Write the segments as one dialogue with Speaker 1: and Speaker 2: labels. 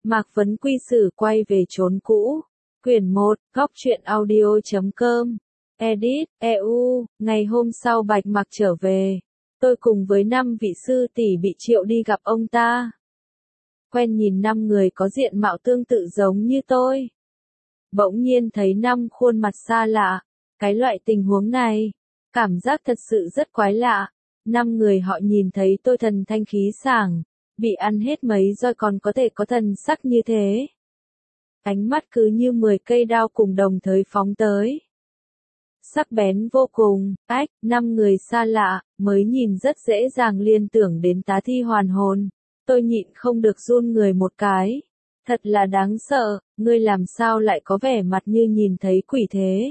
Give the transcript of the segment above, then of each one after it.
Speaker 1: Mạc Vấn Quy Sử quay về chốn cũ. Quyển 1, góc truyện audio.com. Edit, EU, ngày hôm sau Bạch Mặc trở về. Tôi cùng với 5 vị sư tỷ bị triệu đi gặp ông ta. Quen nhìn 5 người có diện mạo tương tự giống như tôi. Bỗng nhiên thấy 5 khuôn mặt xa lạ. Cái loại tình huống này, cảm giác thật sự rất quái lạ. 5 người họ nhìn thấy tôi thần thanh khí sảng, bị ăn hết mấy roi còn có thể có thần sắc như thế. Ánh mắt cứ như 10 cây đao cùng đồng thời phóng tới. Sắc bén vô cùng, 5 người xa lạ, mới nhìn rất dễ dàng liên tưởng đến tá thi hoàn hồn. Tôi nhịn không được run người một cái. Thật là đáng sợ, ngươi làm sao lại có vẻ mặt như nhìn thấy quỷ thế?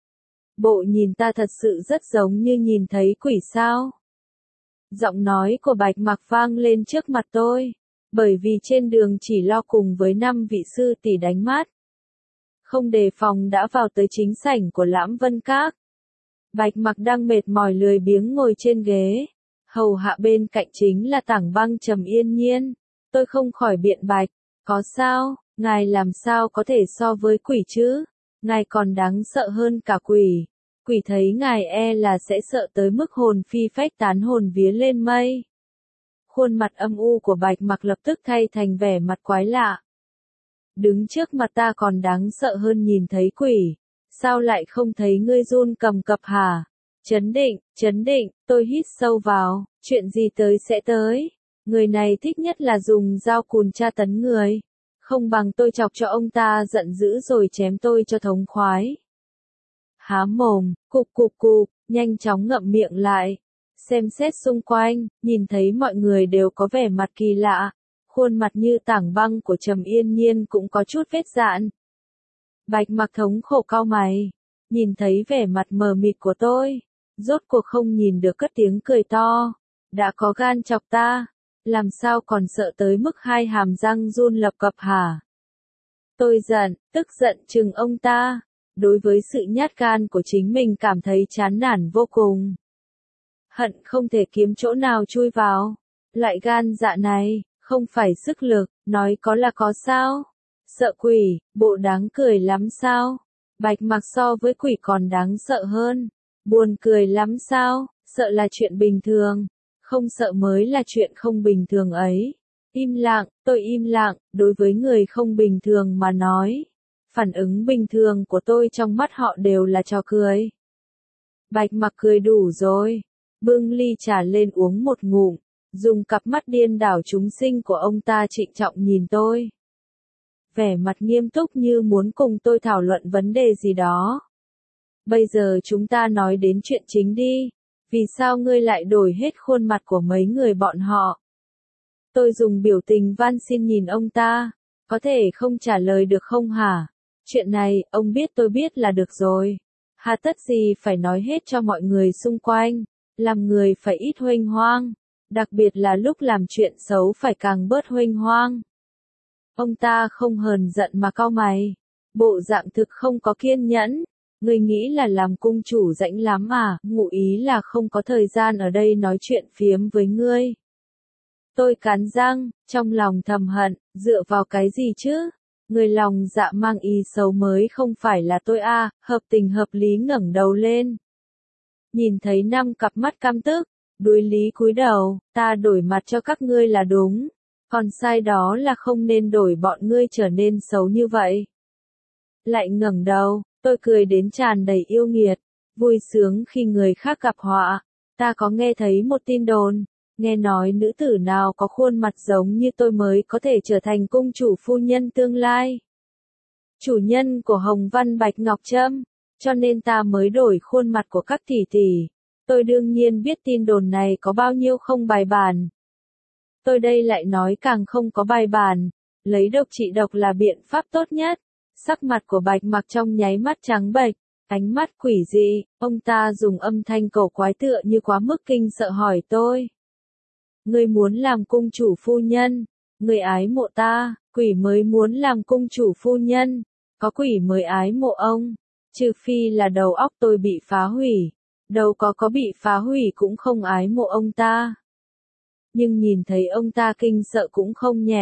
Speaker 1: Bộ nhìn ta thật sự rất giống như nhìn thấy quỷ sao? Giọng nói của Bạch Mặc vang lên trước mặt tôi, bởi vì trên đường chỉ lo cùng với 5 vị sư tỷ đánh mát. Không đề phòng đã vào tới chính sảnh của Lãm Vân Các. Bạch Mặc đang mệt mỏi lười biếng ngồi trên ghế. Hầu hạ bên cạnh chính là Tảng Băng Trầm Yên Nhiên. Tôi không khỏi biện bạch, có sao, ngài làm sao có thể so với quỷ chứ? Ngài còn đáng sợ hơn cả quỷ. Quỷ thấy ngài là sẽ sợ tới mức hồn phi phách tán hồn vía lên mây. Khuôn mặt âm u của Bạch Mặc lập tức thay thành vẻ mặt quái lạ. Đứng trước mặt ta còn đáng sợ hơn nhìn thấy quỷ. Sao lại không thấy ngươi run cầm cập hả? Chấn định, tôi hít sâu vào, chuyện gì tới sẽ tới. Người này thích nhất là dùng dao cùn tra tấn người. Không bằng tôi chọc cho ông ta giận dữ rồi chém tôi cho thống khoái. Há mồm, cục, nhanh chóng ngậm miệng lại. Xem xét xung quanh, nhìn thấy mọi người đều có vẻ mặt kỳ lạ. Khuôn mặt như tảng băng của Trầm Yên Nhiên cũng có chút vết dạn. Bạch Mặc thống khổ cau mày, nhìn thấy vẻ mặt mờ mịt của tôi, rốt cuộc không nhìn được cất tiếng cười to. Đã có gan chọc ta, làm sao còn sợ tới mức hai hàm răng run lập cập hả? Tôi tức giận chừng ông ta. Đối với sự nhát gan của chính mình cảm thấy chán nản vô cùng. Hận không thể kiếm chỗ nào chui vào. Loại gan dạ này, không phải sức lực, nói có là có sao? Sợ quỷ, bộ đáng cười lắm sao? Bạch Mặc so với quỷ còn đáng sợ hơn. Buồn cười lắm sao? Sợ là chuyện bình thường. Không sợ mới là chuyện không bình thường ấy. Im lặng, tôi im lặng, đối với người không bình thường mà nói. Phản ứng bình thường của tôi trong mắt họ đều là trò cười. Bạch Mặc cười đủ rồi. Bưng ly trà lên uống một ngụm. Dùng cặp mắt điên đảo chúng sinh của ông ta trịnh trọng nhìn tôi. Vẻ mặt nghiêm túc như muốn cùng tôi thảo luận vấn đề gì đó. Bây giờ chúng ta nói đến chuyện chính đi. Vì sao ngươi lại đổi hết khuôn mặt của mấy người bọn họ? Tôi dùng biểu tình van xin nhìn ông ta. Có thể không trả lời được không hả? Chuyện này, ông biết tôi biết là được rồi. Hà tất gì phải nói hết cho mọi người xung quanh. Làm người phải ít huênh hoang. Đặc biệt là lúc làm chuyện xấu phải càng bớt huênh hoang. Ông ta không hờn giận mà cau mày. Bộ dạng thực không có kiên nhẫn. Ngươi nghĩ là làm cung chủ rảnh lắm à? Ngụ ý là không có thời gian ở đây nói chuyện phiếm với ngươi. Tôi cắn răng, trong lòng thầm hận, dựa vào cái gì chứ? Người lòng dạ mang ý xấu mới không phải là tôi à? Hợp tình hợp lý ngẩng đầu lên. Nhìn thấy 5 cặp mắt căm tức, đuối lý cúi đầu, ta đổi mặt cho các ngươi là đúng. Còn sai đó là không nên đổi bọn ngươi trở nên xấu như vậy. Lại ngẩng đầu, tôi cười đến tràn đầy yêu nghiệt, vui sướng khi người khác gặp họa. Ta có nghe thấy một tin đồn, nghe nói nữ tử nào có khuôn mặt giống như tôi mới có thể trở thành cung chủ phu nhân tương lai. Chủ nhân của Hồng Văn Bạch Ngọc Trâm, cho nên ta mới đổi khuôn mặt của các tỷ tỷ. Tôi đương nhiên biết tin đồn này có bao nhiêu không bài bản. Tôi đây lại nói càng không có bài bản, lấy độc trị độc là biện pháp tốt nhất. Sắc mặt của Bạch Mặc trong nháy mắt trắng bệch, ánh mắt quỷ dị, ông ta dùng âm thanh cổ quái tựa như quá mức kinh sợ hỏi tôi. Ngươi muốn làm cung chủ phu nhân, ngươi ái mộ ta, quỷ mới muốn làm cung chủ phu nhân, có quỷ mới ái mộ ông, trừ phi là đầu óc tôi bị phá hủy, đâu có bị phá hủy cũng không ái mộ ông ta. Nhưng nhìn thấy ông ta kinh sợ cũng không nhẹ,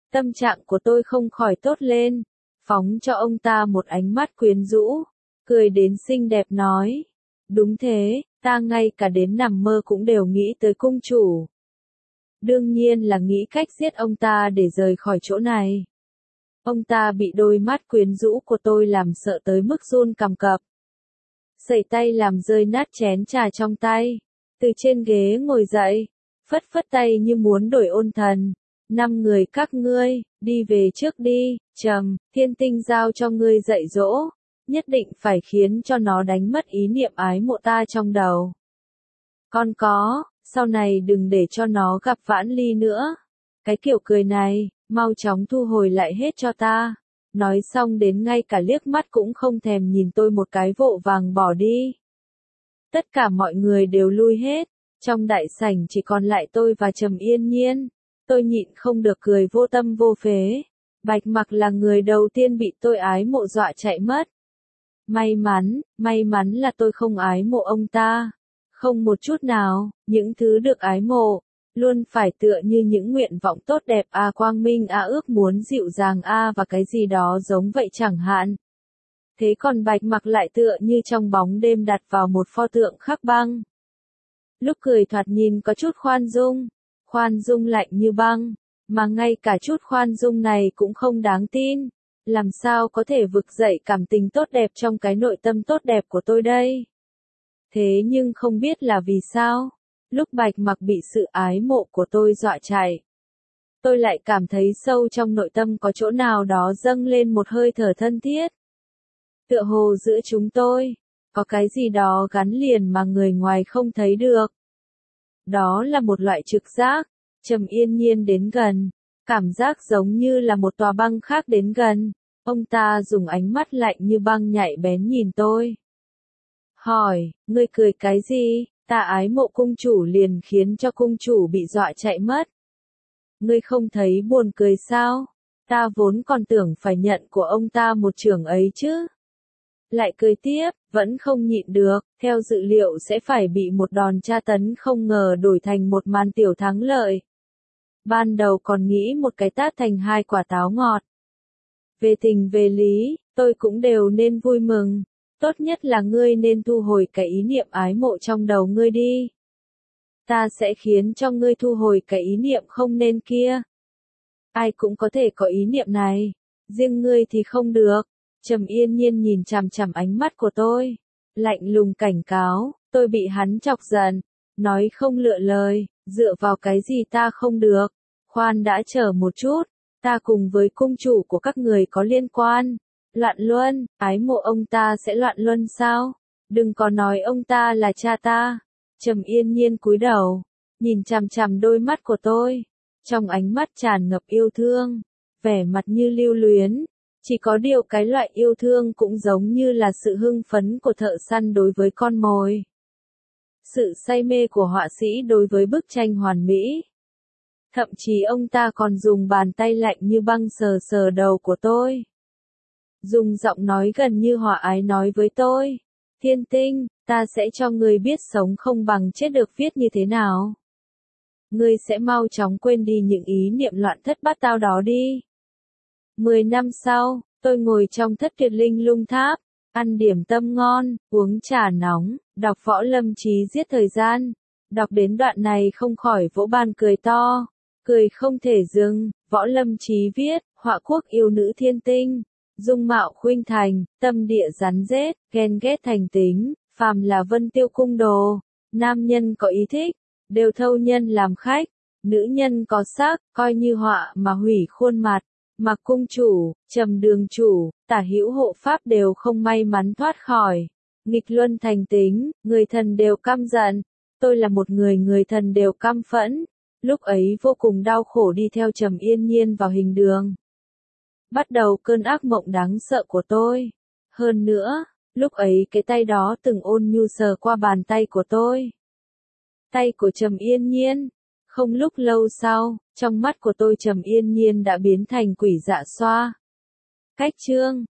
Speaker 1: Tâm trạng của tôi không khỏi tốt lên, phóng cho ông ta một ánh mắt quyến rũ, cười đến xinh đẹp nói. Đúng thế, ta ngay cả đến nằm mơ cũng đều nghĩ tới cung chủ. Đương nhiên là nghĩ cách giết ông ta để rời khỏi chỗ này. Ông ta bị đôi mắt quyến rũ của tôi làm sợ tới mức run cầm cập. Sẩy tay làm rơi nát chén trà trong tay. Từ trên ghế ngồi dậy, phất phất tay như muốn đổi ôn thần. 5 người các ngươi, đi về trước đi, Trầm, Thiên Tinh giao cho ngươi dạy dỗ. Nhất định phải khiến cho nó đánh mất ý niệm ái mộ ta trong đầu. Còn có, sau này đừng để cho nó gặp Vãn Ly nữa. Cái kiểu cười này, mau chóng thu hồi lại hết cho ta. Nói xong đến ngay cả liếc mắt cũng không thèm nhìn tôi một cái vội vàng bỏ đi. Tất cả mọi người đều lui hết, trong đại sảnh chỉ còn lại tôi và Trầm Yên Nhiên. Tôi nhịn không được cười vô tâm vô phế. Bạch Mặc là người đầu tiên bị tôi ái mộ dọa chạy mất. May mắn là tôi không ái mộ ông ta. Không một chút nào, những thứ được ái mộ, luôn phải tựa như những nguyện vọng tốt đẹp quang minh ước muốn dịu dàng và cái gì đó giống vậy chẳng hạn. Thế còn Bạch Mặc lại tựa như trong bóng đêm đặt vào một pho tượng khắc băng. Lúc cười thoạt nhìn có chút khoan dung lạnh như băng, mà ngay cả chút khoan dung này cũng không đáng tin. Làm sao có thể vực dậy cảm tình tốt đẹp trong cái nội tâm tốt đẹp của tôi đây? Thế nhưng không biết là vì sao, lúc Bạch Mặc bị sự ái mộ của tôi dọa chạy, tôi lại cảm thấy sâu trong nội tâm có chỗ nào đó dâng lên một hơi thở thân thiết. Tựa hồ giữa chúng tôi, có cái gì đó gắn liền mà người ngoài không thấy được. Đó là một loại trực giác. Trầm Yên Nhiên đến gần, cảm giác giống như là một tòa băng khác đến gần. Ông ta dùng ánh mắt lạnh như băng nhạy bén nhìn tôi. Hỏi, ngươi cười cái gì? Ta ái mộ cung chủ liền khiến cho cung chủ bị dọa chạy mất. Ngươi không thấy buồn cười sao? Ta vốn còn tưởng phải nhận của ông ta một chưởng ấy chứ. Lại cười tiếp, vẫn không nhịn được, theo dự liệu sẽ phải bị một đòn tra tấn không ngờ đổi thành một màn tiểu thắng lợi. Ban đầu còn nghĩ một cái tát thành 2 quả táo ngọt. Về tình về lý, tôi cũng đều nên vui mừng. Tốt nhất là ngươi nên thu hồi cái ý niệm ái mộ trong đầu ngươi đi. Ta sẽ khiến cho ngươi thu hồi cái ý niệm không nên kia. Ai cũng có thể có ý niệm này, riêng ngươi thì không được. Trầm Yên Nhiên nhìn chằm chằm ánh mắt của tôi, lạnh lùng cảnh cáo. Tôi bị hắn chọc giận, nói không lựa lời, dựa vào cái gì ta không được. Khoan đã, chờ một chút, ta cùng với cung chủ của các người có liên quan. Loạn luân, ái mộ ông ta sẽ loạn luân sao? Đừng có nói ông ta là cha ta. Trầm Yên Nhiên cúi đầu, nhìn chằm chằm đôi mắt của tôi, trong ánh mắt tràn ngập yêu thương, vẻ mặt như lưu luyến. Chỉ có điều cái loại yêu thương cũng giống như là sự hưng phấn của thợ săn đối với con mồi. Sự say mê của họa sĩ đối với bức tranh hoàn mỹ. Thậm chí ông ta còn dùng bàn tay lạnh như băng sờ sờ đầu của tôi. Dùng giọng nói gần như hòa ái nói với tôi. Thiên Tinh, ta sẽ cho ngươi biết sống không bằng chết được viết như thế nào. Ngươi sẽ mau chóng quên đi những ý niệm loạn thất bát tao đó đi. 10 năm sau, tôi ngồi trong Thất Tuyệt Linh Lung Tháp, ăn điểm tâm ngon, uống trà nóng, đọc Võ Lâm Chí giết thời gian. Đọc đến đoạn này không khỏi vỗ bàn cười to, cười không thể dừng. Võ Lâm Chí viết, họa quốc yêu nữ thiên tinh, dung mạo khuynh thành, tâm địa rắn rết, ghen ghét thành tính, phàm là Vân Tiêu cung đồ, nam nhân có ý thích, đều thâu nhân làm khách, nữ nhân có sắc, coi như họa mà hủy khuôn mặt. Mặc cung chủ, Trầm đường chủ, Tả Hữu hộ pháp đều không may mắn thoát khỏi. Nghịch luân thành tính, người thần đều căm giận. Tôi là một người thần đều căm phẫn. Lúc ấy vô cùng đau khổ đi theo Trầm Yên Nhiên vào hình đường. Bắt đầu cơn ác mộng đáng sợ của tôi. Hơn nữa, lúc ấy cái tay đó từng ôn nhu sờ qua bàn tay của tôi. Tay của Trầm Yên Nhiên. Không lúc lâu sau, trong mắt của tôi Trầm Yên Nhiên đã biến thành quỷ dạ xoa. Cách chương